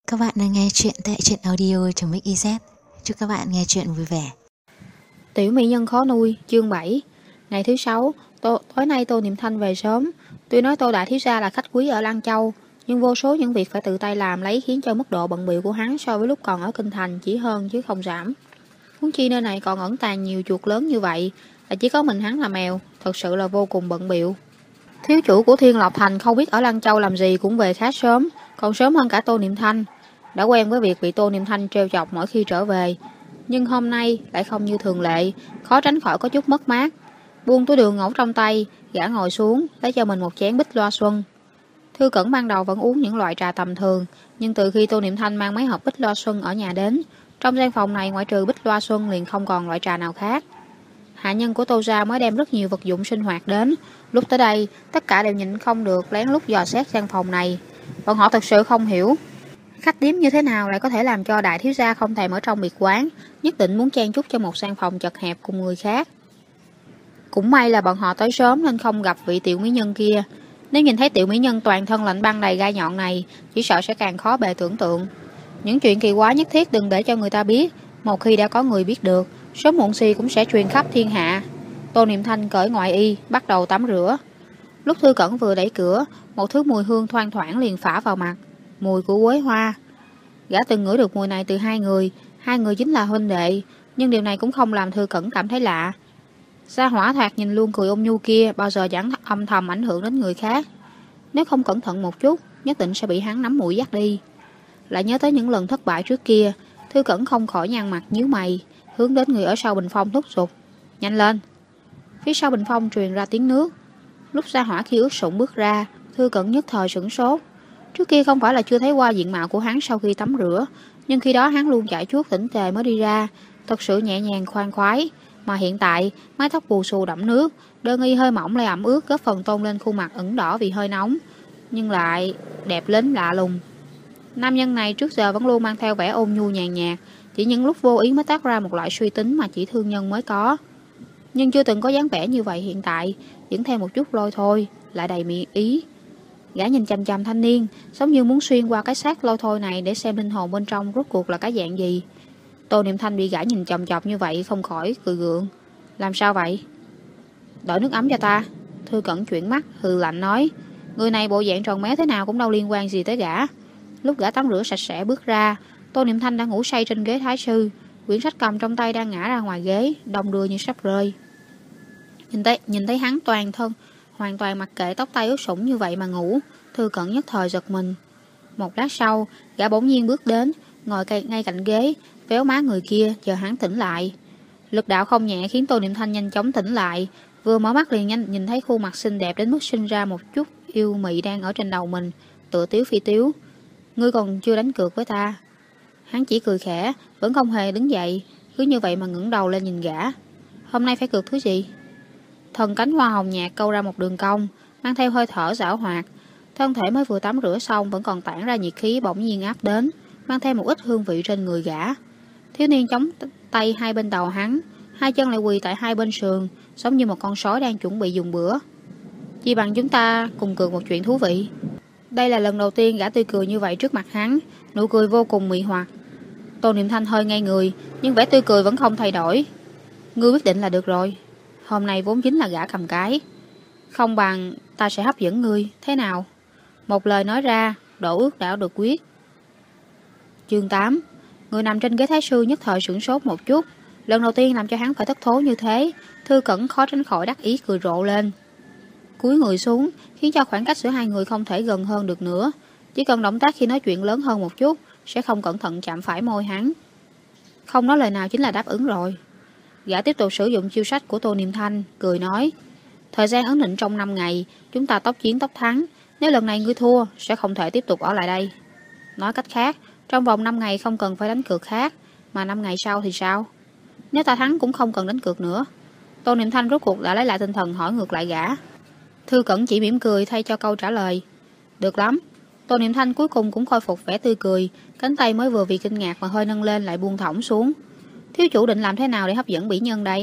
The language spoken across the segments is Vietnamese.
Các bạn đang nghe chuyện tại truyện audio.mix.iz. Chúc các bạn nghe chuyện vui vẻ. Tiểu mỹ nhân khó nuôi, chương 7. Ngày thứ 6, tối nay Tô Niệm Thanh về sớm. Tuy nói Tô đại thiếu gia là khách quý ở Lăng Châu, nhưng vô số những việc phải tự tay làm lấy khiến cho mức độ bận bịu của hắn so với lúc còn ở Kinh Thành chỉ hơn chứ không giảm. Huống chi nơi này còn ẩn tàng nhiều chuột lớn như vậy, là chỉ có mình hắn là mèo, thật sự là vô cùng bận bịu. Thiếu chủ của Thiên Lộc Thành không biết ở Lăng Châu làm gì cũng về khá sớm, còn sớm hơn cả Tô Niệm Thanh. Đã quen với việc bị Tô Niệm Thanh trêu chọc mỗi khi trở về, nhưng hôm nay lại không như thường lệ, khó tránh khỏi có chút mất mát. Buông túi đường ngỗng trong tay, gã ngồi xuống, lấy cho mình một chén bích loa xuân. Thư Cẩn ban đầu vẫn uống những loại trà tầm thường, nhưng từ khi Tô Niệm Thanh mang mấy hộp bích loa xuân ở nhà đến, trong gian phòng này ngoại trừ bích loa xuân liền không còn loại trà nào khác. Hạ nhân của Tô gia mới đem rất nhiều vật dụng sinh hoạt đến, lúc tới đây, tất cả đều nhịn không được lén lút dò xét gian phòng này. Bọn họ thực sự không hiểu khách điếm như thế nào lại có thể làm cho đại thiếu gia không thèm ở trong biệt quán, nhất định muốn chen chúc cho một gian phòng chật hẹp cùng người khác. Cũng may là bọn họ tới sớm nên không gặp vị tiểu mỹ nhân kia. Nếu nhìn thấy tiểu mỹ nhân toàn thân lạnh băng đầy gai nhọn này, chỉ sợ sẽ càng khó bề tưởng tượng. Những chuyện kỳ quái nhất thiết đừng để cho người ta biết, một khi đã có người biết được, sớm muộn gì cũng sẽ truyền khắp thiên hạ. Tô Niệm Thanh cởi ngoại y, bắt đầu tắm rửa. Lúc Thư Cẩn vừa đẩy cửa, một thứ mùi hương thoang thoảng liền phả vào mặt, mùi của quế hoa. Gã từng ngửi được mùi này từ hai người chính là huynh đệ, nhưng điều này cũng không làm Thư Cẩn cảm thấy lạ. Sa Hỏa Thoạt nhìn luôn cười ôn nhu kia bao giờ chẳng âm thầm ảnh hưởng đến người khác. Nếu không cẩn thận một chút, nhất định sẽ bị hắn nắm mũi dắt đi. Lại nhớ tới những lần thất bại trước kia, Thư Cẩn không khỏi nhăn mặt nhíu mày, hướng đến người ở sau bình phong thúc giục: "Nhanh lên!" Phía sau bình phong truyền ra tiếng nước. Lúc Sa Hỏa khi ướt sũng bước ra, Thư Cẩn nhất thời sửng sốt. Trước kia không phải là chưa thấy qua diện mạo của hắn sau khi tắm rửa, nhưng khi đó hắn luôn chải chuốt tỉnh tề mới đi ra, thật sự nhẹ nhàng khoan khoái. Mà hiện tại, mái tóc bù xù đẫm nước, đơn y hơi mỏng lại ẩm ướt góp phần tôn lên khuôn mặt ửng đỏ vì hơi nóng, nhưng lại đẹp đến lạ lùng. Nam nhân này trước giờ vẫn luôn mang theo vẻ ôn nhu nhàn nhạt, chỉ những lúc vô ý mới toát ra một loại suy tính mà chỉ thương nhân mới có. Nhưng chưa từng có dáng vẻ như vậy hiện tại, dẫn theo một chút lôi thôi, lại đầy mỹ ý. Gã nhìn chằm chằm thanh niên, giống như muốn xuyên qua cái xác lôi thôi này để xem linh hồn bên trong rốt cuộc là cái dạng gì. Tô Niệm Thanh bị gã nhìn chòng chọc như vậy không khỏi cười gượng. Làm sao vậy? Đợi nước ấm cho ta. Thư Cẩn chuyển mắt, hừ lạnh nói. Người này bộ dạng tròn méo thế nào cũng đâu liên quan gì tới gã. Lúc gã tắm rửa sạch sẽ bước ra, Tô Niệm Thanh đã ngủ say trên ghế thái sư, quyển sách cầm trong tay đang ngã ra ngoài ghế, đong đưa như sắp rơi. Nhìn thấy hắn toàn thân hoàn toàn mặc kệ tóc tay ướt sũng như vậy mà ngủ, Thư Cẩn nhất thời giật mình. Một lát sau, gã bỗng nhiên bước đến, ngồi ngay cạnh ghế, véo má người kia chờ hắn tỉnh lại. Lực đạo không nhẹ khiến Tô Niệm Thanh nhanh chóng tỉnh lại, vừa mở mắt liền nhìn thấy khuôn mặt xinh đẹp đến mức sinh ra một chút yêu mị đang ở trên đầu mình, tựa tiếu phi tiếu. Ngươi còn chưa đánh cược với ta? Hắn chỉ cười khẽ, vẫn không hề đứng dậy, cứ như vậy mà ngẩng đầu lên nhìn gã. Hôm nay phải cược thứ gì? Thần cánh hoa hồng nhạt câu ra một đường cong, mang theo hơi thở giảo hoạt. Thân thể mới vừa tắm rửa xong vẫn còn tản ra nhiệt khí bỗng nhiên áp đến, mang theo một ít hương vị trên người gã. Thiếu niên chống tay hai bên đầu hắn, hai chân lại quỳ tại hai bên sườn, giống như một con sói đang chuẩn bị dùng bữa. Chỉ bằng chúng ta cùng cược một chuyện thú vị. Đây là lần đầu tiên gã tươi cười như vậy trước mặt hắn, nụ cười vô cùng mị hoặc. Tô Niệm Thanh hơi ngây người, nhưng vẻ tươi cười vẫn không thay đổi. Ngươi quyết định là được rồi. Hôm nay vốn chính là gã cầm cái. Không bằng ta sẽ hấp dẫn ngươi, thế nào? Một lời nói ra, độ ước đã được quyết. Chương 8. Người nằm trên ghế thái sư nhất thời sửng sốt một chút. Lần đầu tiên làm cho hắn phải thất thố như thế, Thư Cẩn khó tránh khỏi đắc ý cười rộ lên. Cúi người xuống, khiến cho khoảng cách giữa hai người không thể gần hơn được nữa. Chỉ cần động tác khi nói chuyện lớn hơn một chút, sẽ không cẩn thận chạm phải môi hắn. Không nói lời nào chính là đáp ứng rồi. Gã tiếp tục sử dụng chiêu sách của Tô Niệm Thanh, cười nói. Thời gian ấn định trong 5 ngày, chúng ta tốc chiến tốc thắng. Nếu lần này ngươi thua, sẽ không thể tiếp tục ở lại đây. Nói cách khác, trong vòng 5 ngày không cần phải đánh cược khác, mà 5 ngày sau thì sao? Nếu ta thắng cũng không cần đánh cược nữa. Tô Niệm Thanh rốt cuộc đã lấy lại tinh thần hỏi ngược lại gã. Thư Cẩn chỉ mỉm cười thay cho câu trả lời. Được lắm. Tô Niệm Thanh cuối cùng cũng khôi phục vẻ tươi cười, cánh tay mới vừa vì kinh ngạc mà hơi nâng lên lại buông thõng xuống. Thiếu chủ định làm thế nào để hấp dẫn mỹ nhân đây?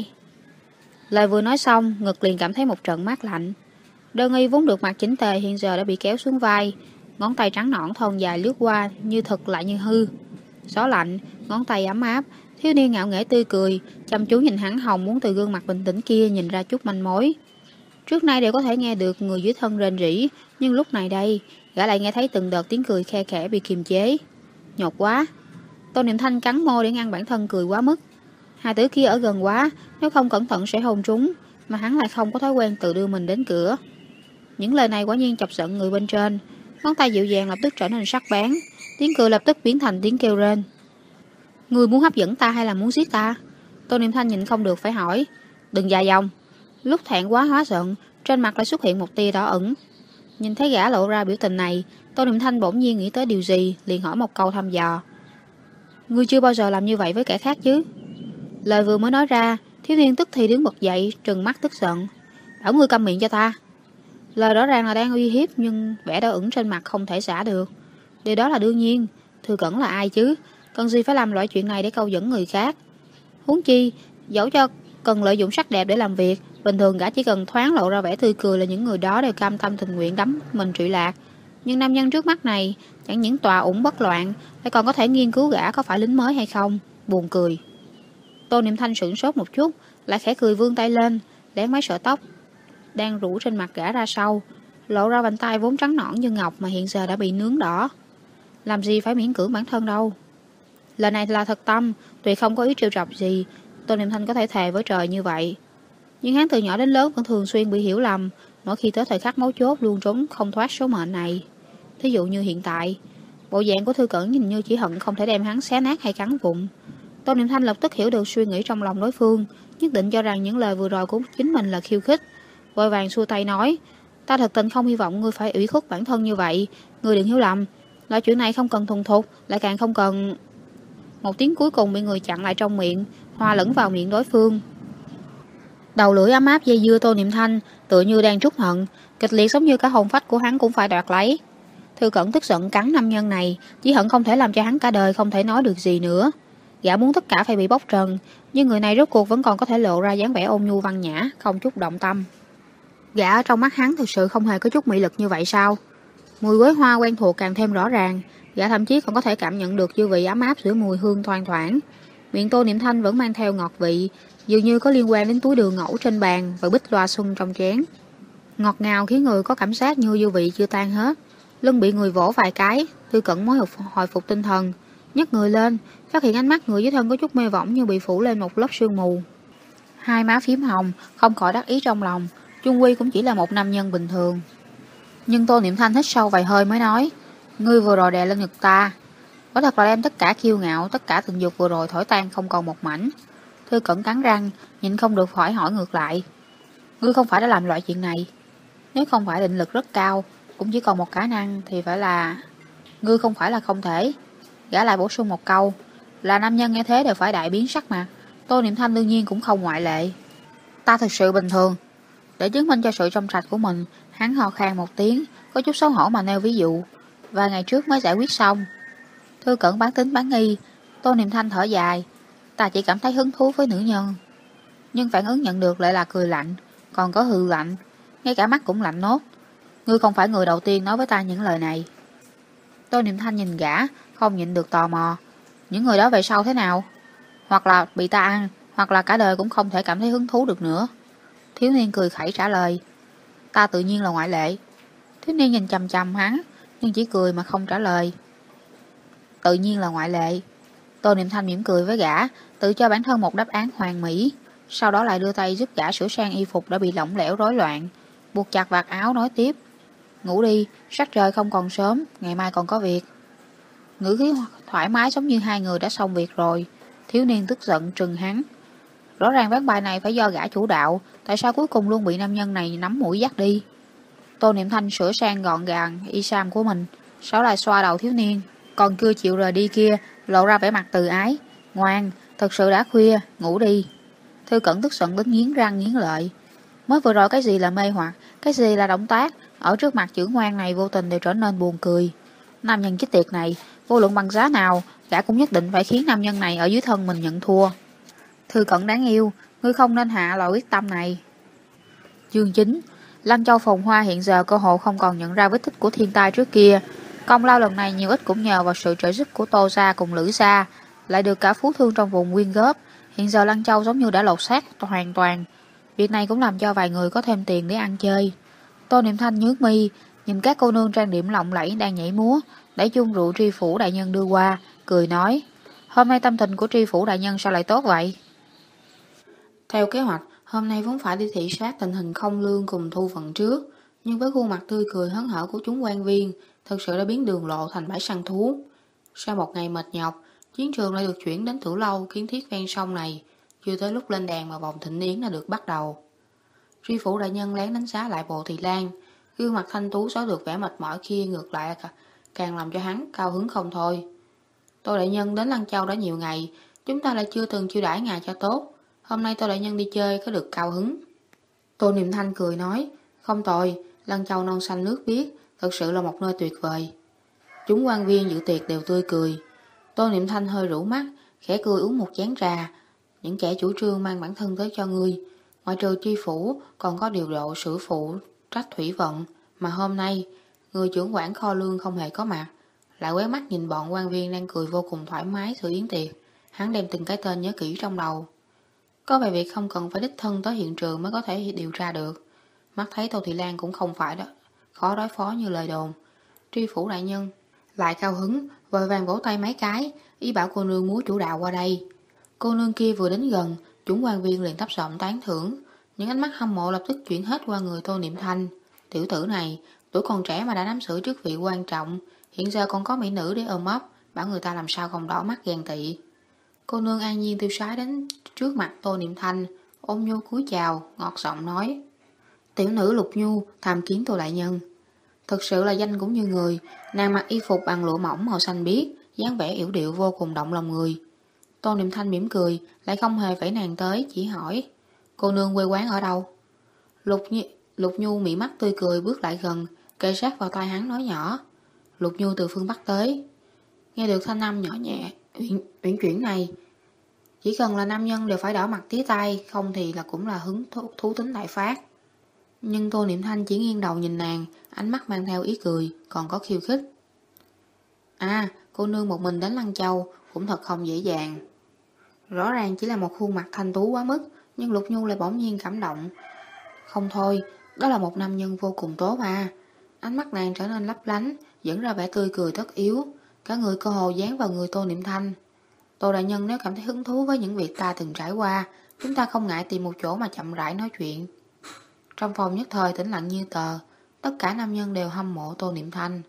Lời vừa nói xong, ngực liền cảm thấy một trận mát lạnh. Đơn y vốn được mặc chỉnh tề hiện giờ đã bị kéo xuống vai, Ngón tay trắng nõn thon dài lướt qua, như thực lại như hư. Gió lạnh, ngón tay ấm áp. Thiếu niên ngạo nghễ tươi cười, chăm chú nhìn hắn, hồng muốn từ gương mặt bình tĩnh kia nhìn ra chút manh mối. Trước nay đều có thể nghe được người dưới thân rên rỉ, nhưng lúc này đây, gã lại nghe thấy từng đợt tiếng cười khe khẽ bị kiềm chế. Nhột quá. Tô Niệm Thanh cắn môi để ngăn bản thân cười quá mức. Hai tử kia ở gần quá, nếu không cẩn thận sẽ hôn trúng, mà hắn lại không có thói quen tự đưa mình đến cửa. Những lời này quả nhiên chọc giận người bên trên. Ngón tay dịu dàng lập tức trở nên sắc bén, tiếng cười lập tức biến thành tiếng kêu rên. Ngươi muốn hấp dẫn ta hay là muốn giết ta? Tô Niệm Thanh nhịn không được phải hỏi. Đừng dài dòng. Lúc thẹn quá hóa giận, trên mặt lại xuất hiện một tia đỏ ửng. Nhìn thấy gã lộ ra biểu tình này, Tô Niệm Thanh bỗng nhiên nghĩ tới điều gì, liền hỏi một câu thăm dò. Ngươi chưa bao giờ làm như vậy với kẻ khác chứ? Lời vừa mới nói ra, thiếu niên tức thì đứng bật dậy, trừng mắt tức giận. Bảo ngươi câm miệng cho ta. Lời rõ ràng là đang uy hiếp, nhưng vẻ đỏ ửng trên mặt không thể xả được. Điều đó là đương nhiên. Thư Cẩn là ai chứ? Cần gì phải làm loại chuyện này để câu dẫn người khác? Huống chi, dẫu cho cần lợi dụng sắc đẹp để làm việc, bình thường gã chỉ cần thoáng lộ ra vẻ tươi cười là những người đó đều cam tâm tình nguyện đắm mình trụy lạc. Nhưng nam nhân trước mắt này chẳng những tòa ủng bất loạn, lại còn có thể nghiên cứu gã có phải lính mới hay không. Buồn cười. Tô Niệm Thanh sửng sốt một chút, lại khẽ cười vươn tay lên, lén mấy sợi tóc đang rủ trên mặt gã ra sau, lộ ra bàn tay vốn trắng nõn như ngọc mà hiện giờ đã bị nướng đỏ. Làm gì phải miễn cưỡng bản thân đâu. Lần này là thật tâm, tuyệt không có ý trêu chọc gì. Tô Niệm Thanh có thể thề với trời như vậy. Nhưng hắn từ nhỏ đến lớn vẫn thường xuyên bị hiểu lầm, mỗi khi tới thời khắc mấu chốt luôn trốn không thoát số mệnh này. Thí dụ như hiện tại, bộ dạng của Thư Cẩn nhìn như chỉ hận không thể đem hắn xé nát hay cắn vụn. Tô Niệm Thanh lập tức hiểu được suy nghĩ trong lòng đối phương, nhất định cho rằng những lời vừa rồi của chính mình là khiêu khích. Vội vàng xua tay nói, ta thật tình không hy vọng ngươi phải ủy khuất bản thân như vậy. Ngươi đừng hiểu lầm, loại chuyện này không cần thuần thục, lại càng không cần... Một tiếng cuối cùng bị người chặn lại trong miệng, hòa lẫn vào miệng đối phương. Đầu lưỡi ấm áp dây dưa Tô Niệm Thanh, tựa như đang trút hận, kịch liệt giống như cả hồn phách của hắn cũng phải đoạt lấy. Thư Cẩn tức giận cắn nam nhân này, chỉ hận không thể làm cho hắn cả đời không thể nói được gì nữa. Gã muốn tất cả phải bị bóc trần, nhưng người này rốt cuộc vẫn còn có thể lộ ra dáng vẻ ôn nhu văn nhã, không chút động tâm. Gã ở trong mắt hắn thực sự không hề có chút mị lực như vậy sao? Mùi quế hoa quen thuộc càng thêm rõ ràng, gã thậm chí còn có thể cảm nhận được dư vị ấm áp giữa mùi hương thoang thoảng. Miệng Tô Niệm Thanh vẫn mang theo ngọt vị, dường như có liên quan đến túi đường ngẫu trên bàn và bích loa xuân trong chén. Ngọt ngào khiến người có cảm giác như dư vị chưa tan hết. Lưng bị người vỗ vài cái, Thư Cẩn mới hồi phục tinh thần, nhấc người lên, phát hiện ánh mắt người dưới thân có chút mê võng như bị phủ lên một lớp sương mù. Hai má phím hồng, không khỏi đắc ý trong lòng, chung quy cũng chỉ là một nam nhân bình thường. Nhưng Tô Niệm Thanh hít sâu vài hơi mới nói, ngươi vừa rồi đè lên ngực ta, có thật là đem tất cả kiêu ngạo, tất cả tình dục vừa rồi thổi tan không còn một mảnh. Thư Cẩn cắn răng, nhịn không được hỏi ngược lại, ngươi không phải đã làm loại chuyện này? Nếu không phải định lực rất cao, cũng chỉ còn một khả năng thì phải là... Ngươi không phải là không thể. Gã lại bổ sung một câu, là nam nhân nghe thế đều phải đại biến sắc mặt. Tô Niệm Thanh đương nhiên cũng không ngoại lệ. Ta thực sự bình thường. Để chứng minh cho sự trong sạch của mình, hắn ho khan một tiếng, có chút xấu hổ mà nêu ví dụ. Vài ngày trước mới giải quyết xong. Thư Cẩn bán tính bán nghi. Tô Niệm Thanh thở dài, ta chỉ cảm thấy hứng thú với nữ nhân. Nhưng phản ứng nhận được lại là cười lạnh, còn có hừ lạnh, ngay cả mắt cũng lạnh nốt. Ngươi không phải người đầu tiên nói với ta những lời này. Tô Niệm Thanh nhìn gã, không nhịn được tò mò. Những người đó về sau thế nào? Hoặc là bị ta ăn, hoặc là cả đời cũng không thể cảm thấy hứng thú được nữa. Thiếu niên cười khẩy trả lời, ta tự nhiên là ngoại lệ. Thiếu niên nhìn chằm chằm hắn, nhưng chỉ cười mà không trả lời. Tự nhiên là ngoại lệ. Tô Niệm Thanh mỉm cười với gã, tự cho bản thân một đáp án hoàn mỹ. Sau đó lại đưa tay giúp gã sửa sang y phục đã bị lỏng lẻo rối loạn, buộc chặt vạt áo nói tiếp, ngủ đi, sắc trời không còn sớm, ngày mai còn có việc. Ngữ khí thoải mái giống như hai người đã xong việc rồi. Thiếu niên tức giận trừng hắn. Rõ ràng ván bài này phải do gã chủ đạo, tại sao cuối cùng luôn bị nam nhân này nắm mũi dắt đi? Tô Niệm Thanh sửa sang gọn gàng y sam của mình, sau lại xoa đầu thiếu niên, còn chưa chịu rời đi kia, lộ ra vẻ mặt từ ái. Ngoan, thật sự đã khuya, ngủ đi. Thư Cẩn tức giận đến nghiến răng nghiến lợi. Mới vừa rồi cái gì là mê hoặc, cái gì là động tác, ở trước mặt chữ ngoan này vô tình đều trở nên buồn cười. Nam nhân chết tiệt này, vô luận bằng giá nào, gã cũng nhất định phải khiến nam nhân này ở dưới thân mình nhận thua. Thư Cẩn đáng yêu, ngươi không nên hạ loại quyết tâm này. Chương 9. Lăng Châu Phồn Hoa hiện giờ cơ hồ không còn nhận ra vết tích của thiên tai trước kia. Công lao lần này nhiều ít cũng nhờ vào sự trợ giúp của Tô gia cùng Lữ gia, lại được cả phú thương trong vùng quyên góp. Hiện giờ Lăng Châu giống như đã lột xác hoàn toàn. Việc này cũng làm cho vài người có thêm tiền để ăn chơi. Tô Niệm Thanh nhướng mi, nhìn các cô nương trang điểm lộng lẫy đang nhảy múa, đẩy chung rượu tri phủ đại nhân đưa qua, cười nói: "Hôm nay tâm tình của tri phủ đại nhân sao lại tốt vậy?" Theo kế hoạch, hôm nay vốn phải đi thị sát tình hình không lương cùng thu phần trước, nhưng với khuôn mặt tươi cười hớn hở của chúng quan viên, thực sự đã biến đường lộ thành bãi săn thú. Sau một ngày mệt nhọc, chiến trường lại được chuyển đến Tử Lâu kiến thiết ven sông này, chưa tới lúc lên đàn mà vòng thịnh yến đã được bắt đầu. Tri phủ đại nhân lén đánh giá lại Bộ Thị Lan, gương mặt thanh tú xóa được vẻ mệt mỏi kia ngược lại càng làm cho hắn cao hứng không thôi. Tô đại nhân đến Lăng Châu đã nhiều ngày, chúng ta lại chưa từng chiêu đãi ngài cho tốt. Hôm nay Tô đại nhân đi chơi có được cao hứng. Tô Niệm Thanh cười nói: "Không tồi, Lăng Châu non xanh nước biếc, thật sự là một nơi tuyệt vời." Chúng quan viên dự tiệc đều tươi cười. Tô Niệm Thanh hơi rũ mắt, khẽ cười uống một chén trà. Những kẻ chủ trương mang bản thân tới cho ngươi, ngoại trừ tri phủ còn có điều độ sử phụ trách thủy vận, mà hôm nay người trưởng quản kho lương không hề có mặt, lại quét mắt nhìn bọn quan viên đang cười vô cùng thoải mái sự yến tiệc. Hắn đem từng cái tên nhớ kỹ trong đầu. Có vài việc không cần phải đích thân tới hiện trường mới có thể điều tra được. Mắt thấy Tô Thị Lan cũng không phải đó khó đối phó như lời đồn. Tri phủ đại nhân lại cao hứng, vội vàng vỗ tay mấy cái, ý bảo cô nương múa chủ đạo qua đây. Cô nương kia vừa đến gần, chúng quan viên liền thấp giọng tán thưởng. Những ánh mắt hâm mộ lập tức chuyển hết qua người Tô Niệm Thanh. Tiểu tử này, tuổi còn trẻ mà đã nắm giữ chức vị quan trọng, hiện giờ còn có mỹ nữ để ôm ấp, bảo người ta làm sao không đỏ mắt ghen tị. Cô nương an nhiên tiêu sái đến trước mặt Tô Niệm Thanh, ôm nhu cúi chào, ngọt giọng nói: "Tiểu nữ Lục Nhu tham kiến Tô đại nhân." Thực sự là danh cũng như người, nàng mặc y phục bằng lụa mỏng màu xanh biếc, dáng vẻ yểu điệu vô cùng động lòng người. Tô Niệm Thanh mỉm cười, lại không hề vẫy nàng tới, chỉ hỏi: "Cô nương quê quán ở đâu?" Lục Nhu mị mắt tươi cười bước lại gần, kề sát vào tai hắn nói nhỏ: "Lục Nhu từ phương Bắc tới." Nghe được thanh âm nhỏ nhẹ uyển chuyển này, chỉ cần là nam nhân đều phải đỏ mặt tía tai, không thì là cũng là hứng thú tính đại phát. Nhưng Tô Niệm Thanh chỉ nghiêng đầu nhìn nàng, ánh mắt mang theo ý cười, còn có khiêu khích. "À, cô nương một mình đến Lăng Châu cũng thật không dễ dàng." Rõ ràng chỉ là một khuôn mặt thanh tú quá mức, nhưng Lục Nhu lại bỗng nhiên cảm động. Không thôi, đó là một nam nhân vô cùng tốt à. Ánh mắt nàng trở nên lấp lánh, dẫn ra vẻ tươi cười tất yếu, cả người cơ hồ dán vào người Tô Niệm Thanh. "Tô đại nhân nếu cảm thấy hứng thú với những việc ta từng trải qua, chúng ta không ngại tìm một chỗ mà chậm rãi nói chuyện." Trong phòng nhất thời tĩnh lặng như tờ, tất cả nam nhân đều hâm mộ Tô Niệm Thanh.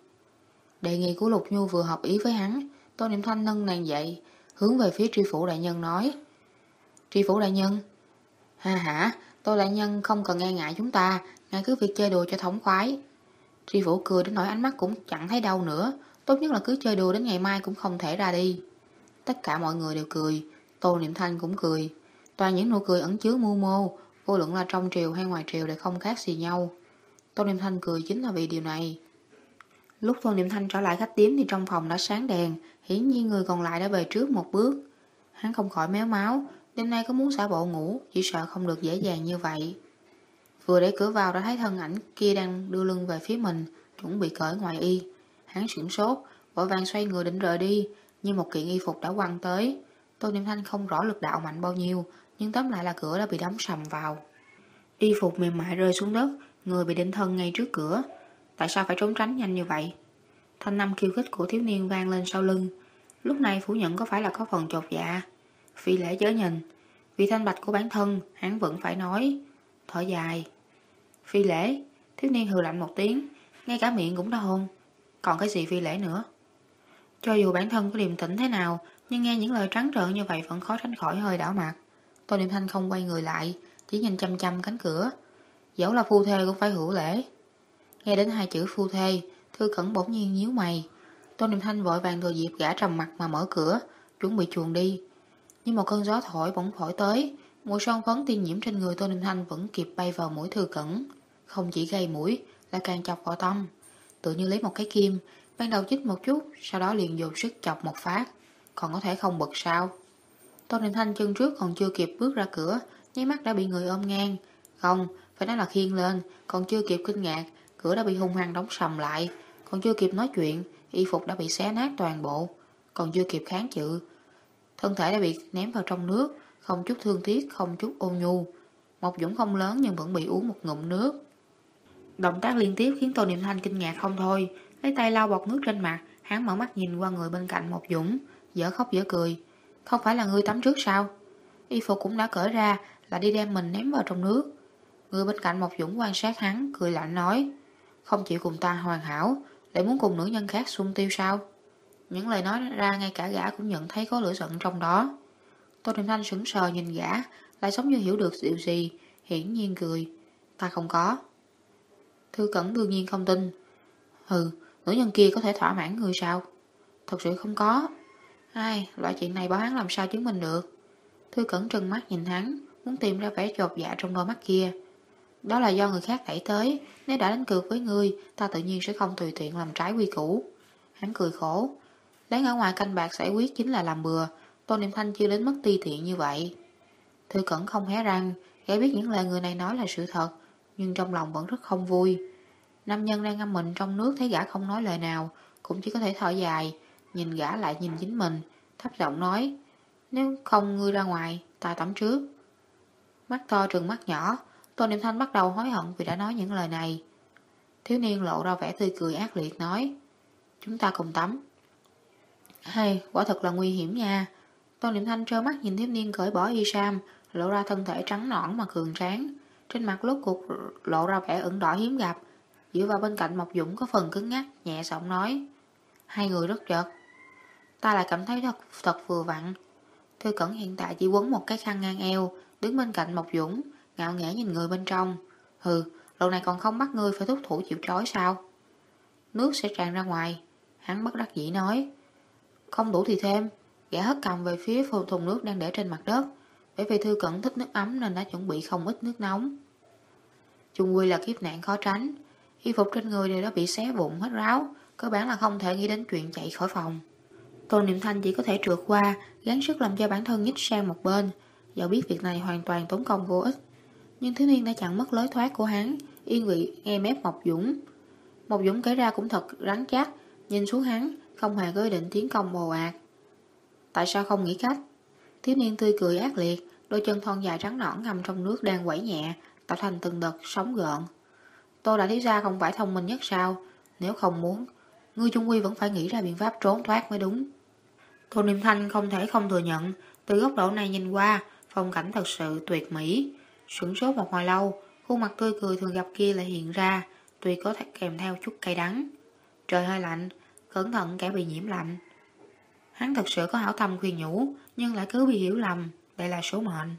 Đề nghị của Lục Nhu vừa hợp ý với hắn, Tô Niệm Thanh nâng nàng dậy, hướng về phía tri phủ đại nhân nói: "Tri phủ đại nhân." "Ha hả, Tô đại nhân không cần nghe ngại chúng ta, ngài cứ việc chơi đùa cho thống khoái." Tri phủ cười đến nỗi ánh mắt cũng chẳng thấy đau nữa, tốt nhất là cứ chơi đùa đến ngày mai cũng không thể ra đi. Tất cả mọi người đều cười, Tô Niệm Thanh cũng cười. Toàn những nụ cười ẩn chứa mưu mô, vô luận là trong triều hay ngoài triều đều không khác gì nhau. Tô Niệm Thanh cười chính là vì điều này. Lúc Tô Niệm Thanh trở lại khách điếm thì trong phòng đã sáng đèn, hiển nhiên người còn lại đã về trước một bước. Hắn không khỏi méo máu, đêm nay có muốn xả bộ ngủ, chỉ sợ không được dễ dàng như vậy. Vừa để cửa vào đã thấy thân ảnh kia đang đưa lưng về phía mình, chuẩn bị cởi ngoài y. Hắn sửng sốt, vội vàng xoay người định rời đi, nhưng một kiện y phục đã quăng tới. Tô Niệm Thanh không rõ lực đạo mạnh bao nhiêu, nhưng tóm lại là cửa đã bị đóng sầm vào. Y phục mềm mại rơi xuống đất, người bị định thân ngay trước cửa. Tại sao phải trốn tránh nhanh như vậy? Thanh âm khiêu khích của thiếu niên vang lên sau lưng. Lúc này phủ nhận có phải là có phần chột dạ. Phi Lễ chớ nhìn, vì thanh bạch của bản thân, hắn vẫn phải nói. Thở dài. Phi Lễ, thiếu niên hừ lạnh một tiếng, ngay cả miệng cũng đã hôn. Còn cái gì phi lễ nữa? Cho dù bản thân có điềm tĩnh thế nào, nhưng nghe những lời trắng trợn như vậy vẫn khó tránh khỏi hơi đảo mặt. Tô Niệm Thanh không quay người lại, chỉ nhìn chăm chăm cánh cửa. Dẫu là phu thê cũng phải hữu lễ. Nghe đến hai chữ phu thê, Thư Cẩn bỗng nhiên nhíu mày. Tô Niệm Thanh vội vàng thừa dịp gã trầm mặt mà mở cửa, chuẩn bị chuồn đi. Nhưng một cơn gió thổi bỗng thổi tới, mùi son phấn tiên nhiễm trên người Tô Niệm Thanh vẫn kịp bay vào mũi Thư Cẩn. Không chỉ gây mũi, lại càng chọc vào tâm. Tự như lấy một cái kim, ban đầu chích một chút, sau đó liền dồn sức chọc một phát. Còn có thể không bực sao? Tô Niệm Thanh chân trước còn chưa kịp bước ra cửa, nháy mắt đã bị người ôm ngang. Không, phải nói là khiêng lên, còn chưa kịp kinh ngạc, cửa đã bị hung hăng đóng sầm lại. Còn chưa kịp nói chuyện, y phục đã bị xé nát toàn bộ, còn chưa kịp kháng cự. Thân thể đã bị ném vào trong nước, không chút thương tiếc, không chút ôn nhu. Một dũng không lớn nhưng vẫn bị uống một ngụm nước. Động tác liên tiếp khiến Tô Niệm Thanh kinh ngạc không thôi, lấy tay lau bọt nước trên mặt, hắn mở mắt nhìn qua người bên cạnh Một Dũng, dở khóc dở cười. Không phải là ngươi tắm trước sao? Y phục cũng đã cởi ra, là đi đem mình ném vào trong nước. Người bên cạnh Một Dũng quan sát hắn, cười lạnh nói, không chịu cùng ta hoàn hảo, lại muốn cùng nữ nhân khác xung tiêu sao? Những lời nói ra ngay cả gã cũng nhận thấy có lửa giận trong đó. Tô Niệm Thanh sững sờ nhìn gã, lại giống như hiểu được điều gì, hiển nhiên cười. Ta không có. Thư Cẩn đương nhiên không tin. Hừ, nữ nhân kia có thể thỏa mãn người sao? Thật sự không có. Ai, loại chuyện này bảo hắn làm sao chứng minh được. Thư Cẩn trừng mắt nhìn hắn, muốn tìm ra vẻ chột dạ trong đôi mắt kia. Đó là do người khác đẩy tới, nếu đã đánh cược với ngươi, ta tự nhiên sẽ không tùy tiện làm trái quy củ. Hắn cười khổ. Lấy ở ngoài canh bạc giải quyết chính là làm bừa, Tô Niệm Thanh chưa đến mức ti tiện như vậy. Thư Cẩn không hé răng, gã biết những lời người này nói là sự thật, nhưng trong lòng vẫn rất không vui. Nam nhân đang ngâm mình trong nước thấy gã không nói lời nào, cũng chỉ có thể thở dài, nhìn gã lại nhìn chính mình, thấp giọng nói, nếu không ngươi ra ngoài, ta tắm trước. Mắt to trừng mắt nhỏ, Tô Niệm Thanh bắt đầu hối hận vì đã nói những lời này. Thiếu niên lộ ra vẻ tươi cười ác liệt nói, chúng ta cùng tắm. Hay, quả thật là nguy hiểm nha. Tô Niệm Thanh trơ mắt nhìn thiếu niên cởi bỏ y sam, lộ ra thân thể trắng nõn mà cường tráng, trên mặt rốt cuộc lộ ra vẻ ửng đỏ hiếm gặp. Dựa vào bên cạnh Mộc Dũng có phần cứng ngắc, nhẹ giọng nói, hai người rất chật. Ta lại cảm thấy thật vừa vặn. Thư Cẩn hiện tại chỉ quấn một cái khăn ngang eo, đứng bên cạnh Mộc Dũng, ngạo nghễ nhìn người bên trong. Hừ, lần này còn không bắt ngươi phải thúc thủ chịu trói sao? Nước sẽ tràn ra ngoài. Hắn bất đắc dĩ nói, không đủ thì thêm. Gã hất cầm về phía thùng nước đang để trên mặt đất. Bởi vì Thư Cẩn thích nước ấm nên đã chuẩn bị không ít nước nóng. Chung quy là kiếp nạn khó tránh. Y phục trên người đều đã bị xé vụn hết ráo, cơ bản là không thể nghĩ đến chuyện chạy khỏi phòng. Tô Niệm Thanh chỉ có thể trượt qua, gắng sức làm cho bản thân nhích sang một bên, dẫu biết việc này hoàn toàn tốn công vô ích. Nhưng thiếu niên đã chặn mất lối thoát của hắn, yên vị nghe mép Mộc Dũng. Mộc Dũng kể ra cũng thật rắn chắc, nhìn xuống hắn, không hề có ý định tiến công ồ ạt. Tại sao không nghĩ cách? Thiếu niên tươi cười ác liệt, đôi chân thon dài trắng nõn ngâm trong nước đang quẩy nhẹ, tạo thành từng đợt sóng gợn. Tôi đã lý ra không phải thông minh nhất sao? Nếu không muốn, ngươi chung quy vẫn phải nghĩ ra biện pháp trốn thoát mới đúng. Tô Niệm Thanh không thể không thừa nhận, từ góc độ này nhìn qua, phong cảnh thật sự tuyệt mỹ. Sửng sốt một hồi lâu, khuôn mặt tươi cười thường gặp kia lại hiện ra, tuy có thể kèm theo chút cay đắng. Trời hơi lạnh, cẩn thận kẻ bị nhiễm lạnh. Hắn thật sự có hảo tâm khuyên nhủ, nhưng lại cứ bị hiểu lầm, đây là số mệnh.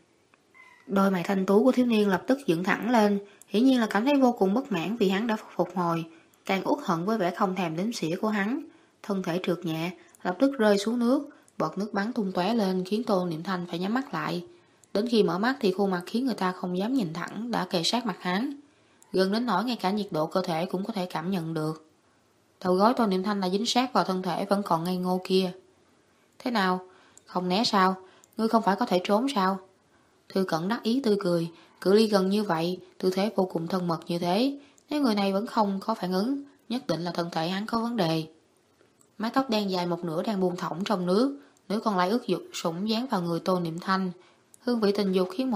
Đôi mày thanh tú của thiếu niên lập tức dựng thẳng lên, hiển nhiên là cảm thấy vô cùng bất mãn vì hắn đã phục hồi, càng uất hận với vẻ không thèm đếm xỉa của hắn. Thân thể trượt nhẹ, lập tức rơi xuống nước, bọt nước bắn tung tóe lên khiến Tô Niệm Thanh phải nhắm mắt lại. Đến khi mở mắt thì khuôn mặt khiến người ta không dám nhìn thẳng đã kề sát mặt hắn, gần đến nỗi ngay cả nhiệt độ cơ thể cũng có thể cảm nhận được. Đầu gối Tô Niệm Thanh đã dính sát vào thân thể vẫn còn ngây ngô kia. Thế nào? Không né sao? Ngươi không phải có thể trốn sao? Thư Cẩn đắc ý tươi cười, cự ly gần như vậy, tư thế vô cùng thân mật như thế, nếu người này vẫn không có phản ứng, nhất định là thân thể hắn có vấn đề. Mái tóc đen dài một nửa đang buông thõng trong nước, nửa còn lại ướt dục sũng dán vào người Tô Niệm Thanh. Hương vị tình dục khiến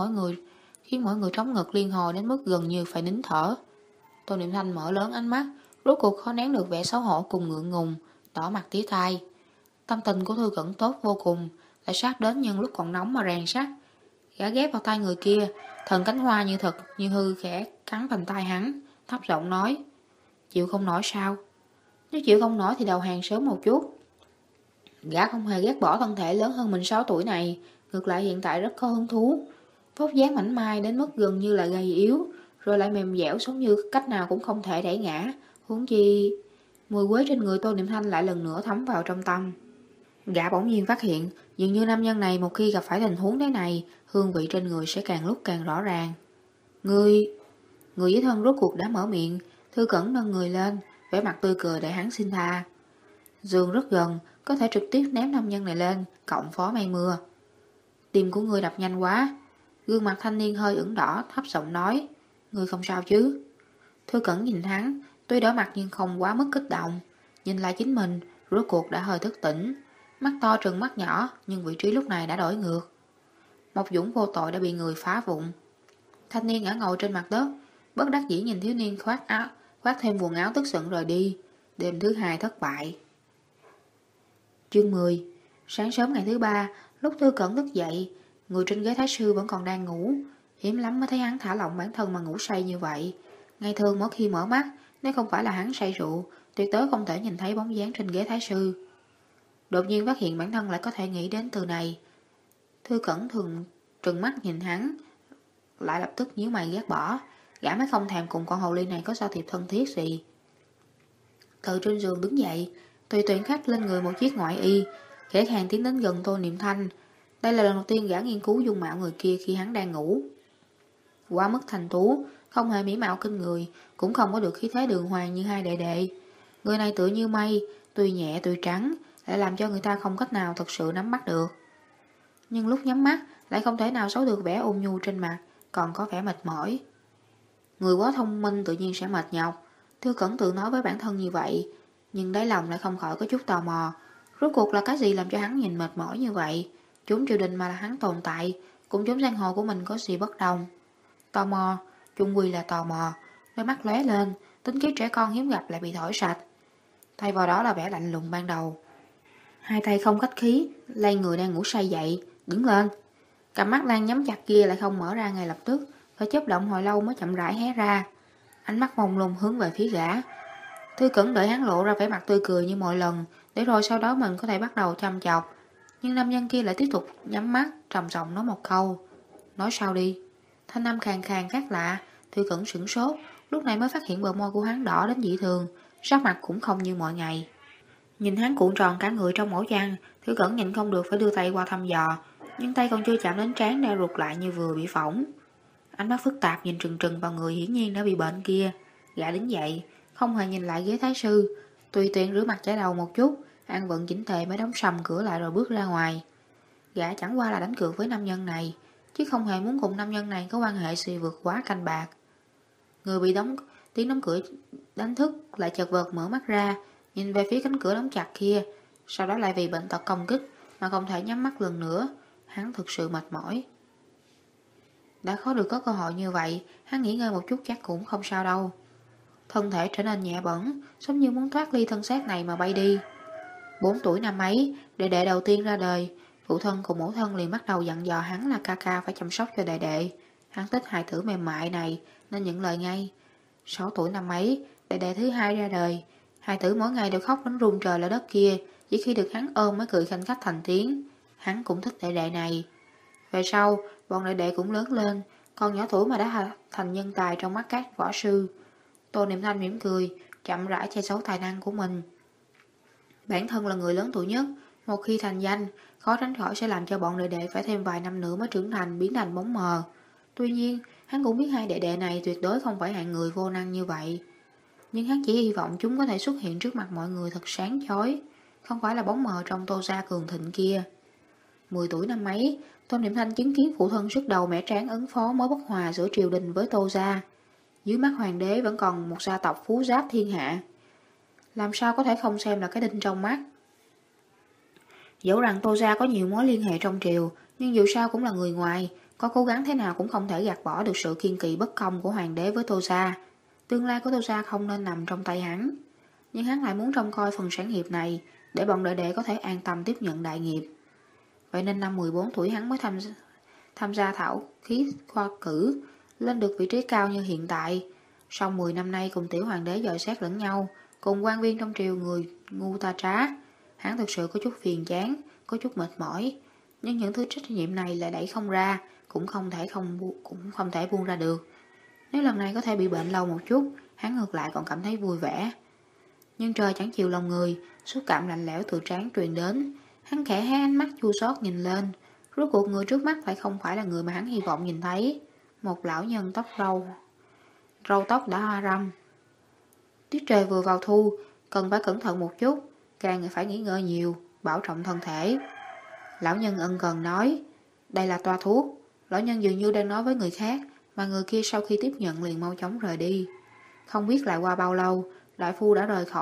mỗi người trống ngực liên hồi đến mức gần như phải nín thở. Tô Niệm Thanh mở lớn ánh mắt, rốt cuộc khó nén được vẻ xấu hổ cùng ngượng ngùng, đỏ mặt tía tai. Tâm tình của Thư Cẩn tốt vô cùng, lại sát đến nhân lúc còn nóng mà rèn sắt. Gã ghép vào tay người kia, thần cánh hoa như thật như hư khẽ cắn vào tay hắn, thấp giọng nói, chịu không nổi sao? Nếu chịu không nổi thì đầu hàng sớm một chút. Gã không hề ghét bỏ thân thể lớn hơn mình 6 tuổi này, ngược lại hiện tại rất có hứng thú. Vóc dáng mảnh mai đến mức gần như là gầy yếu, rồi lại mềm dẻo giống như cách nào cũng không thể đẩy ngã. Huống chi, mùi quế trên người Tô Niệm Thanh lại lần nữa thấm vào trong tâm. Gã bỗng nhiên phát hiện, dường như nam nhân này một khi gặp phải tình huống thế này, hương vị trên người sẽ càng lúc càng rõ ràng. Người dưới thân rốt cuộc đã mở miệng, Thư Cẩn nâng người lên, vẻ mặt tươi cười để hắn xin tha. Giường rất gần, có thể trực tiếp ném nam nhân này lên, cộng phó mây mưa. Tim của ngươi đập nhanh quá. Gương mặt thanh niên hơi ửng đỏ, thấp giọng nói, ngươi không sao chứ? Thư Cẩn nhìn hắn, tuy đỏ mặt nhưng không quá mức kích động. nhìn lại chính mình, rốt cuộc đã hơi thức tỉnh. Mắt to trừng mắt nhỏ, nhưng vị trí lúc này đã đổi ngược. Một dũng vô tội đã bị người phá vụn. Thanh niên ngã ngồi trên mặt đất, bất đắc dĩ nhìn thiếu niên khoác thêm quần áo tức giận rời đi. Đêm thứ hai thất bại. Chương 10. Sáng sớm ngày thứ ba, lúc Thư Cẩn thức dậy, người trên ghế thái sư vẫn còn đang ngủ. Hiếm lắm mới thấy hắn thả lỏng bản thân mà ngủ say như vậy. Ngày thường mỗi khi mở mắt, nếu không phải là hắn say rượu, tuyệt đối không thể nhìn thấy bóng dáng trên ghế thái sư. Đột nhiên phát hiện bản thân lại có thể nghĩ đến từ này. Thư Cẩn thường trừng mắt nhìn hắn, lại lập tức nhíu mày ghét bỏ. Gã mới không thèm cùng con hồ ly này có giao thiệp thân thiết gì. Từ trên giường đứng dậy, tùy tiện khắc lên người một chiếc ngoại y, khẽ khàng tiến đến gần Tô Niệm Thanh. Đây là lần đầu tiên gã nghiên cứu dung mạo người kia khi hắn đang ngủ. Quá mức thành tú, không hề mỹ mạo kinh người, cũng không có được khí thế đường hoàng như hai đệ đệ. Người này tựa như mây, tuy nhẹ tuy trắng, lại làm cho người ta không cách nào thật sự nắm bắt được. Nhưng lúc nhắm mắt, lại không thể nào giấu được vẻ ôn nhu trên mặt, còn có vẻ mệt mỏi. Người quá thông minh tự nhiên sẽ mệt nhọc. Thư Cẩn tự nói với bản thân như vậy, nhưng đáy lòng lại không khỏi có chút tò mò. Rốt cuộc là cái gì làm cho hắn nhìn mệt mỏi như vậy? Chốn triều đình mà là hắn tồn tại, cũng chốn giang hồ của mình có gì bất đồng? Tò mò, chung quy là tò mò. Đôi mắt lóe lên, tính khí trẻ con hiếm gặp lại bị thổi sạch. Thay vào đó là vẻ lạnh lùng ban đầu. Hai tay không khách khí, lay người đang ngủ say dậy, đứng lên. Cặp mắt đang nhắm chặt kia lại không mở ra ngay lập tức, phải chớp động hồi lâu mới chậm rãi hé ra. Ánh mắt mông lung hướng về phía gã. Thư Cẩn đợi hắn lộ ra vẻ mặt tươi cười như mọi lần, để rồi sau đó mình có thể bắt đầu chăm chọc. Nhưng nam nhân kia lại tiếp tục nhắm mắt, trầm giọng nói một câu. Nói sao đi? Thanh âm khàn khàn khác lạ. Thư Cẩn sửng sốt, lúc này mới phát hiện bờ môi của hắn đỏ đến dị thường, sắc mặt cũng không như mọi ngày. Nhìn hắn cuộn tròn cả người trong ổ chăn, Thư Cẩn nhìn không được phải đưa tay qua thăm dò, nhưng tay còn chưa chạm đến trán đã rụt lại như vừa bị phỏng. Ánh mắt phức tạp nhìn trừng trừng vào người hiển nhiên đã bị bệnh kia. Gã đứng dậy, không hề nhìn lại ghế thái sư, tùy tiện rửa mặt chải đầu một chút, ăn vận chỉnh tề mới đóng sầm cửa lại rồi bước ra ngoài. Gã chẳng qua là đánh cược với nam nhân này, chứ không hề muốn cùng nam nhân này có quan hệ gì vượt quá canh bạc. Người bị tiếng đóng cửa đánh thức lại chợt vật mở mắt ra, nhìn về phía cánh cửa đóng chặt kia, sau đó lại vì bệnh tật công kích mà không thể nhắm mắt lần nữa. Hắn thực sự mệt mỏi. Đã khó được có cơ hội như vậy, hắn nghỉ ngơi một chút chắc cũng không sao đâu. Thân thể trở nên nhẹ bẫng, giống như muốn thoát ly thân xác này mà bay đi. 4 tuổi năm ấy, đệ đệ đầu tiên ra đời, phụ thân cùng mẫu thân liền bắt đầu dặn dò hắn là ca ca phải chăm sóc cho đệ đệ. Hắn thích hài tử mềm mại này nên nhận lời ngay. 6 tuổi năm ấy, đệ đệ thứ hai ra đời, hài tử mỗi ngày đều khóc đến rung trời lở đất kia, chỉ khi được hắn ôm mới cười khanh khách thành tiếng. Hắn cũng thích đệ đệ này. Về sau, bọn đệ đệ cũng lớn lên, còn nhỏ tuổi mà đã thành nhân tài trong mắt các võ sư. Tô Niệm Thanh mỉm cười, chậm rãi che giấu tài năng của mình. Bản thân là người lớn tuổi nhất, một khi thành danh, khó tránh khỏi sẽ làm cho bọn đệ đệ phải thêm vài năm nữa mới trưởng thành, biến thành bóng mờ. Tuy nhiên, hắn cũng biết hai đệ đệ này tuyệt đối không phải hạng người vô năng như vậy. Nhưng hắn chỉ hy vọng chúng có thể xuất hiện trước mặt mọi người thật sáng chói, không phải là bóng mờ trong Tô gia cường thịnh kia. 10 tuổi năm ấy, Tô Niệm Thanh chứng kiến phụ thân sức đầu mẻ tráng ứng phó mối bất hòa giữa triều đình với Tô gia. Dưới mắt hoàng đế vẫn còn một gia tộc phú giáp thiên hạ, làm sao có thể không xem là cái đinh trong mắt. Dẫu rằng Tô gia có nhiều mối liên hệ trong triều, nhưng dù sao cũng là người ngoài, có cố gắng thế nào cũng không thể gạt bỏ được sự kiên kỵ bất công của hoàng đế với Tô gia. Tương lai của Tô gia không nên nằm trong tay hắn, nhưng hắn lại muốn trông coi phần sản nghiệp này để bọn đệ đệ có thể an tâm tiếp nhận đại nghiệp. Vậy nên năm 14 tuổi hắn mới tham gia thảo khí khoa cử, lên được vị trí cao như hiện tại. Sau 10 năm nay cùng tiểu hoàng đế dò xét lẫn nhau, cùng quan viên trong triều người ngu ta trá, hắn thực sự có chút phiền chán, có chút mệt mỏi. Nhưng những thứ trách nhiệm này lại đẩy không ra, cũng không thể buông ra được. Nếu lần này có thể bị bệnh lâu một chút, hắn ngược lại còn cảm thấy vui vẻ. Nhưng trời chẳng chịu lòng người, xúc cảm lạnh lẽo từ trán truyền đến. Hắn khẽ hé ánh mắt chua xót nhìn lên. Rốt cuộc người trước mắt lại không phải là người mà hắn hy vọng nhìn thấy. Một lão nhân tóc râu tóc đã hoa râm. Tiết trời vừa vào thu, cần phải cẩn thận một chút, càng phải nghỉ ngơi nhiều, bảo trọng thân thể. Lão nhân ân cần nói, đây là toa thuốc. Lão nhân dường như đang nói với người khác, mà người kia sau khi tiếp nhận liền mau chóng rời đi. Không biết lại qua bao lâu, đại phu đã rời khỏi,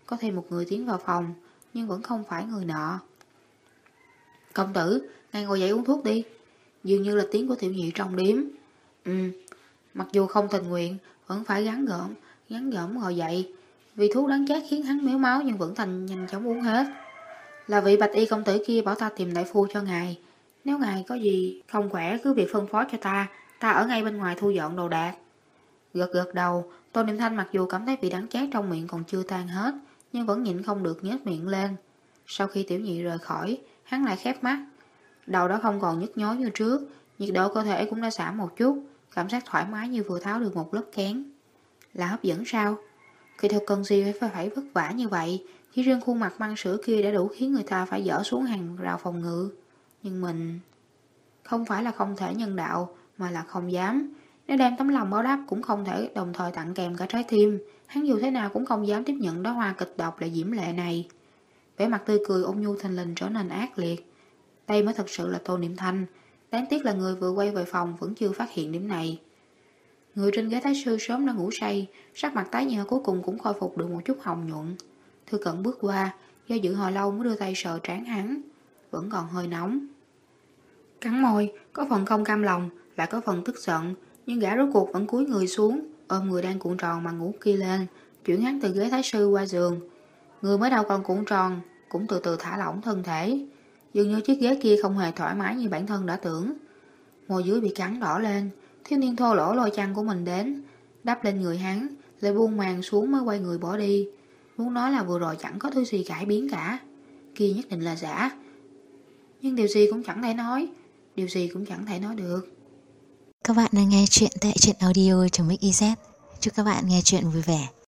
Có thêm một người tiến vào phòng, nhưng vẫn không phải người nọ. Công tử, ngài ngồi dậy uống thuốc đi. Dường như là tiếng của tiểu nhị trong điếm. Mặc dù không tình nguyện, vẫn phải gắn gẫm ngồi dậy. Vì thuốc đắng chát khiến hắn méo máu nhưng vẫn nhanh chóng uống hết. Là vị bạch y công tử kia bảo ta tìm đại phu cho ngài. Nếu ngài có gì không khỏe cứ việc phân phó cho ta ở ngay bên ngoài thu dọn đồ đạc. Gật đầu, Tô Niệm Thanh mặc dù cảm thấy vị đắng chát trong miệng còn chưa tan hết, nhưng vẫn nhịn không được nhếch miệng lên. Sau khi tiểu nhị rời khỏi, hắn lại khép mắt. Đầu đó không còn nhức nhối như trước, nhiệt độ cơ thể cũng đã giảm một chút, cảm giác thoải mái như vừa tháo được một lớp kén. Là hấp dẫn sao? Kỳ thực cần gì phải vất vả như vậy, chỉ riêng khuôn mặt băng sữa kia đã đủ khiến người ta phải dỡ xuống hàng rào phòng ngự. Nhưng mình... Không phải là không thể nhân đạo, mà là không dám. Nếu đem tấm lòng báo đáp cũng không thể đồng thời tặng kèm cả trái tim. Hắn dù thế nào cũng không dám tiếp nhận đóa hoa kịch độc lại diễm lệ này. Vẻ mặt tươi cười ôn nhu thình lình trở nên ác liệt. Đây mới thật sự là Tô Niệm Thanh. Đáng tiếc là người vừa quay về phòng vẫn chưa phát hiện điểm này. Người trên ghế thái sư sớm đã ngủ say, sắc mặt tái nhợt cuối cùng cũng khôi phục được một chút hồng nhuận. Thư Cận bước qua, do dự hồi lâu mới đưa tay sờ trán hắn. Vẫn còn hơi nóng. Cắn môi, có phần không cam lòng, lại có phần tức giận, nhưng gã rốt cuộc vẫn cúi người xuống, ôm người đang cuộn tròn mà ngủ kia lên, chuyển hắn từ ghế thái sư qua giường. Người mới đầu còn cuộn tròn, cũng từ từ thả lỏng thân thể. Dường như chiếc ghế kia không hề thoải mái như bản thân đã tưởng. Môi dưới bị cắn đỏ lên, thiếu niên thô lỗ lôi chăn của mình đến, đắp lên người hắn, lại buông màn xuống mới quay người bỏ đi. Muốn nói là vừa rồi chẳng có thứ gì cải biến cả. Kia nhất định là giả. Nhưng điều gì cũng chẳng thể nói, điều gì cũng chẳng thể nói được. Các bạn đang nghe chuyện tại truyện audio.mix.iz. Chúc các bạn nghe chuyện vui vẻ.